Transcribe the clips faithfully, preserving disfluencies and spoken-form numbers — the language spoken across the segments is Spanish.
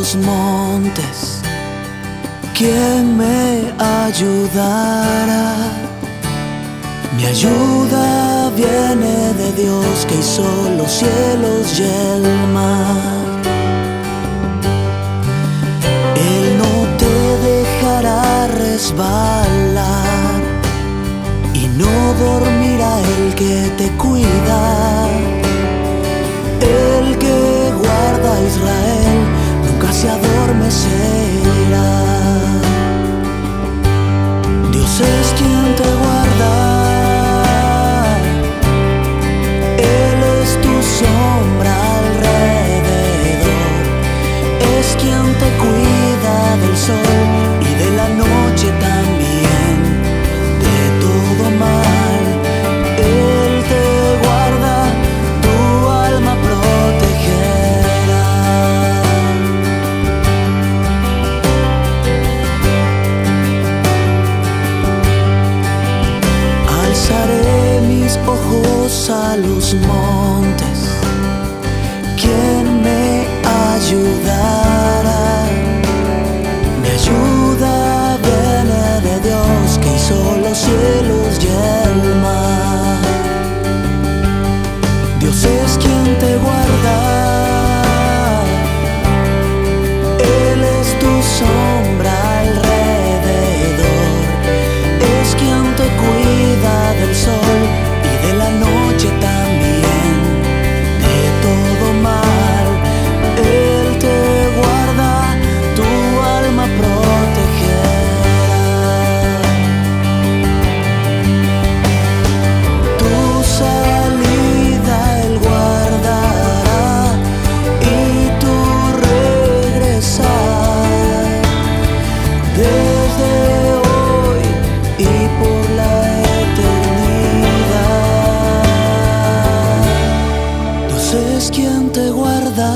los montes, ¿quién me ayudará? Mi ayuda viene de Dios que hizo los cielos y el mar. Él no te dejará resbalar y no dormirá el que te cuida. El que guarda a Israel nunca se adormecerá. Dios es quien te guarda, Él es tu sombra alrededor, es quien te cuida del sol y de la noche también, de todo mal. Él te guarda, tu alma protegerá. Alzaré mis ojos a los montes, ¿quién me ayudará? Mi ayuda viene de Dios que hizo los cielos y el mar. Dios es quien te guarda, Él es tu sombra alrededor, es quien te cuida del sol y de la noche también, de todo mal. Él te guarda, tu alma protegerá. Tu salida Él guardará y tu regresar, desde hoy y por la eternidad. Dios es quien te guarda,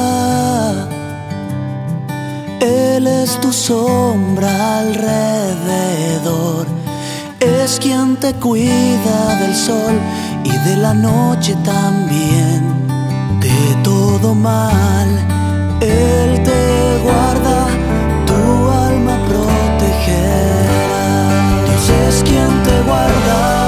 Él es tu sombra alrededor, es quien te cuida del sol y de la noche también, de todo mal. Él te guarda, tu alma protegerá. Dios es quien te guarda.